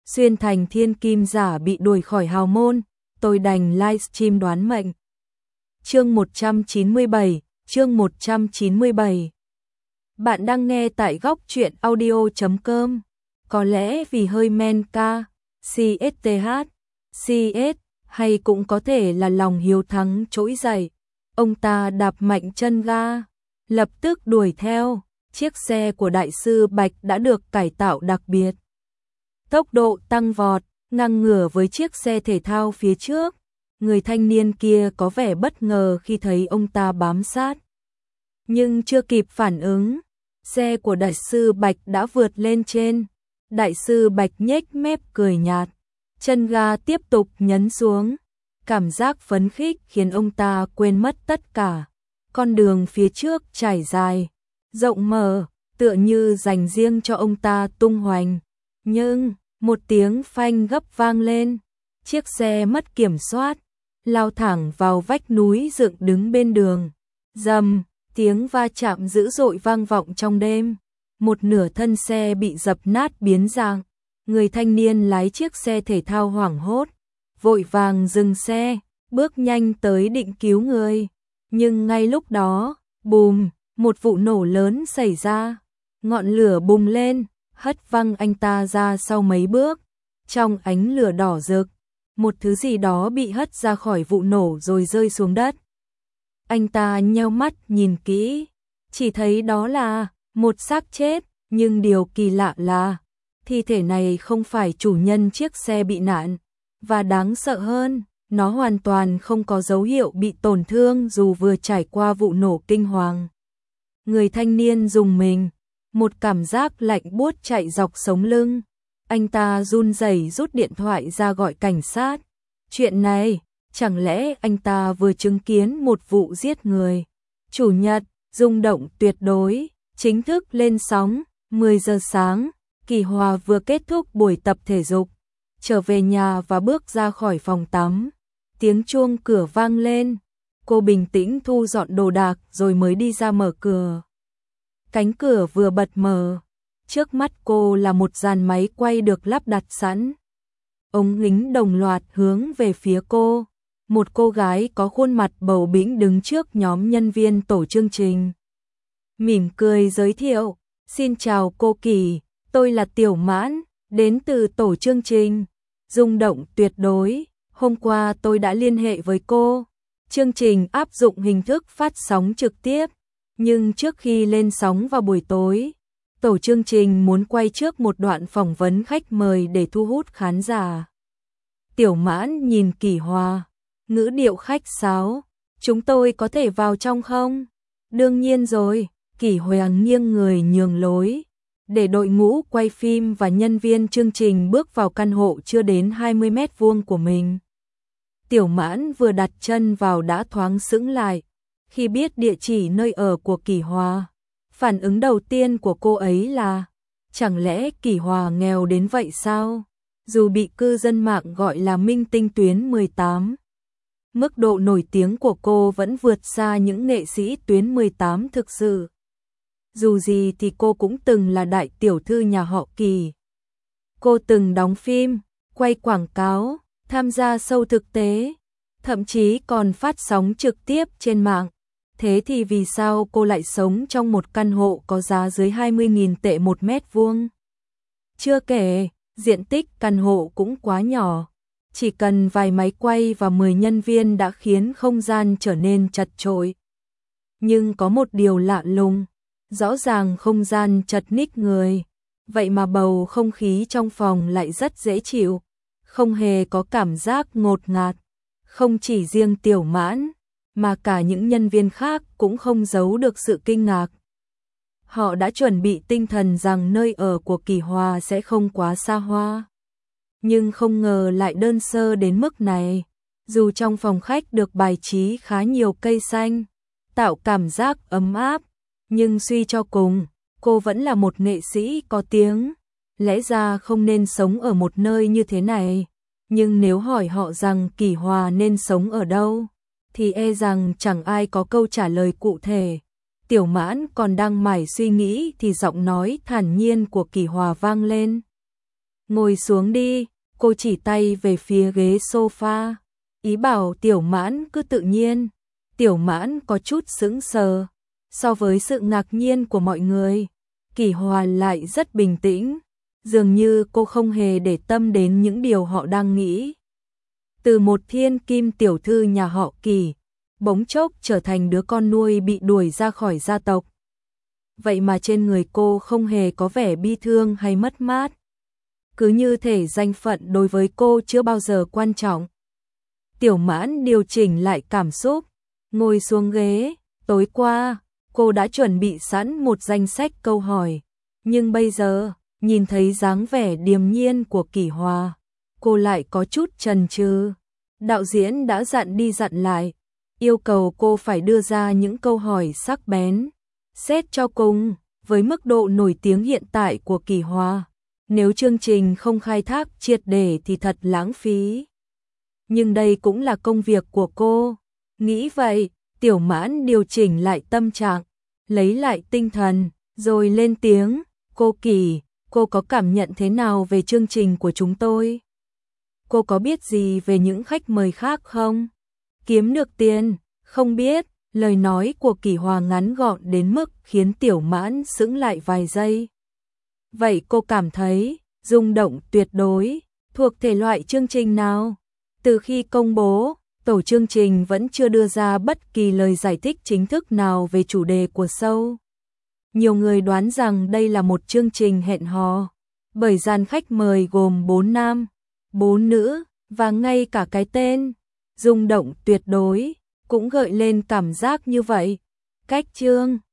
xuyên thành thiên kim giả bị đuổi khỏi hào môn, tôi đành livestream đoán mệnh. Chương 197. Bạn đang nghe tại góc truyện audio.com. Có lẽ vì hơi men ca, CS, hay cũng có thể là lòng hiếu thắng trỗi dậy. Ông ta đạp mạnh chân ga, lập tức đuổi theo. Chiếc xe của đại sư Bạch đã được cải tạo đặc biệt. Tốc độ tăng vọt, ngang ngửa với chiếc xe thể thao phía trước. Người thanh niên kia có vẻ bất ngờ khi thấy ông ta bám sát. Nhưng chưa kịp phản ứng, xe của đại sư Bạch đã vượt lên trên. Đại sư Bạch nhếch mép cười nhạt, chân ga tiếp tục nhấn xuống. Cảm giác phấn khích khiến ông ta quên mất tất cả. Con đường phía trước trải dài, rộng mở, tựa như dành riêng cho ông ta tung hoành. Nhưng, một tiếng phanh gấp vang lên, chiếc xe mất kiểm soát, lao thẳng vào vách núi dựng đứng bên đường. Rầm, tiếng va chạm dữ dội vang vọng trong đêm. Một nửa thân xe bị dập nát biến dạng. Người thanh niên lái chiếc xe thể thao hoảng hốt, vội vàng dừng xe, bước nhanh tới định cứu người. Nhưng ngay lúc đó, bùm, một vụ nổ lớn xảy ra. Ngọn lửa bùng lên, hất văng anh ta ra sau mấy bước. Trong ánh lửa đỏ rực, một thứ gì đó bị hất ra khỏi vụ nổ rồi rơi xuống đất. Anh ta nheo mắt nhìn kỹ, chỉ thấy đó là một xác chết, nhưng điều kỳ lạ là thi thể này không phải chủ nhân chiếc xe bị nạn, và đáng sợ hơn, nó hoàn toàn không có dấu hiệu bị tổn thương dù vừa trải qua vụ nổ kinh hoàng. Người thanh niên rùng mình, một cảm giác lạnh buốt chạy dọc sống lưng. Anh ta run rẩy rút điện thoại ra gọi cảnh sát. Chuyện này, chẳng lẽ anh ta vừa chứng kiến một vụ giết người? Chủ nhật, rung động tuyệt đối, chính thức lên sóng, 10 giờ sáng, Kỳ Hòa vừa kết thúc buổi tập thể dục, trở về nhà và bước ra khỏi phòng tắm. Tiếng chuông cửa vang lên, cô bình tĩnh thu dọn đồ đạc rồi mới đi ra mở cửa. Cánh cửa vừa bật mở, trước mắt cô là một dàn máy quay được lắp đặt sẵn. Ống kính đồng loạt hướng về phía cô. Một cô gái có khuôn mặt bầu bĩnh đứng trước nhóm nhân viên tổ chương trình. Mỉm cười giới thiệu, xin chào cô Kỳ, tôi là Tiểu Mãn, đến từ tổ chương trình. Rung động tuyệt đối, hôm qua tôi đã liên hệ với cô. Chương trình áp dụng hình thức phát sóng trực tiếp, nhưng trước khi lên sóng vào buổi tối, tổ chương trình muốn quay trước một đoạn phỏng vấn khách mời để thu hút khán giả. Tiểu Mãn nhìn Kỳ Hòa, ngữ điệu khách sáo, chúng tôi có thể vào trong không? Đương nhiên rồi, Kỳ Hòa nghiêng người nhường lối, để đội ngũ quay phim và nhân viên chương trình bước vào căn hộ chưa đến 20 mét vuông của mình. Tiểu Mãn vừa đặt chân vào đã thoáng sững lại, khi biết địa chỉ nơi ở của Kỳ Hòa. Phản ứng đầu tiên của cô ấy là, chẳng lẽ Kỳ Hòa nghèo đến vậy sao? Dù bị cư dân mạng gọi là minh tinh tuyến 18. Mức độ nổi tiếng của cô vẫn vượt xa những nghệ sĩ tuyến 18 thực sự. Dù gì thì cô cũng từng là đại tiểu thư nhà họ Kỳ. Cô từng đóng phim, quay quảng cáo, tham gia show thực tế, thậm chí còn phát sóng trực tiếp trên mạng. Thế thì vì sao cô lại sống trong một căn hộ có giá dưới 20.000 tệ một mét vuông? Chưa kể, diện tích căn hộ cũng quá nhỏ. Chỉ cần vài máy quay và 10 nhân viên đã khiến không gian trở nên chật chội. Nhưng có một điều lạ lùng, rõ ràng không gian chật ních người, vậy mà bầu không khí trong phòng lại rất dễ chịu, không hề có cảm giác ngột ngạt. Không chỉ riêng Tiểu Mãn, mà cả những nhân viên khác cũng không giấu được sự kinh ngạc. Họ đã chuẩn bị tinh thần rằng nơi ở của Kỳ Hòa sẽ không quá xa hoa. Nhưng không ngờ lại đơn sơ đến mức này. Dù trong phòng khách được bài trí khá nhiều cây xanh, tạo cảm giác ấm áp, nhưng suy cho cùng, cô vẫn là một nghệ sĩ có tiếng. Lẽ ra không nên sống ở một nơi như thế này. Nhưng nếu hỏi họ rằng Kỳ Hòa nên sống ở đâu, thì e rằng chẳng ai có câu trả lời cụ thể. Tiểu Mãn còn đang mải suy nghĩ thì giọng nói thản nhiên của Kỳ Hòa vang lên. ngồi xuống đi, cô chỉ tay về phía ghế sofa, ý bảo Tiểu Mãn cứ tự nhiên. Tiểu Mãn có chút sững sờ, so với sự ngạc nhiên của mọi người, Kỷ Hòa lại rất bình tĩnh, dường như cô không hề để tâm đến những điều họ đang nghĩ. Từ một thiên kim tiểu thư nhà họ Kỷ, bỗng chốc trở thành đứa con nuôi bị đuổi ra khỏi gia tộc. Vậy mà trên người cô không hề có vẻ bi thương hay mất mát. Cứ như thể danh phận đối với cô chưa bao giờ quan trọng. Tiểu Mãn điều chỉnh lại cảm xúc, ngồi xuống ghế. Tối qua, cô đã chuẩn bị sẵn một danh sách câu hỏi. Nhưng bây giờ, nhìn thấy dáng vẻ điềm nhiên của Kỷ Hòa, cô lại có chút chần chừ. Đạo diễn đã dặn đi dặn lại, yêu cầu cô phải đưa ra những câu hỏi sắc bén. Xét cho cùng, với mức độ nổi tiếng hiện tại của Kỷ Hòa, nếu chương trình không khai thác triệt để thì thật lãng phí. Nhưng đây cũng là công việc của cô. Nghĩ vậy, Tiểu Mãn điều chỉnh lại tâm trạng, lấy lại tinh thần, rồi lên tiếng. Cô Kỷ, cô có cảm nhận thế nào về chương trình của chúng tôi? Cô có biết gì về những khách mời khác không? Kiếm được tiền, không biết. Lời nói của Kỷ Hòa ngắn gọn đến mức khiến Tiểu Mãn sững lại vài giây. Vậy cô cảm thấy rung động tuyệt đối thuộc thể loại chương trình nào? Từ khi công bố, tổ chương trình vẫn chưa đưa ra bất kỳ lời giải thích chính thức nào về chủ đề của show. Nhiều người đoán rằng đây là một chương trình hẹn hò, bởi dàn khách mời gồm 4 nam, 4 nữ, và ngay cả cái tên rung động tuyệt đối cũng gợi lên cảm giác như vậy. Cách chương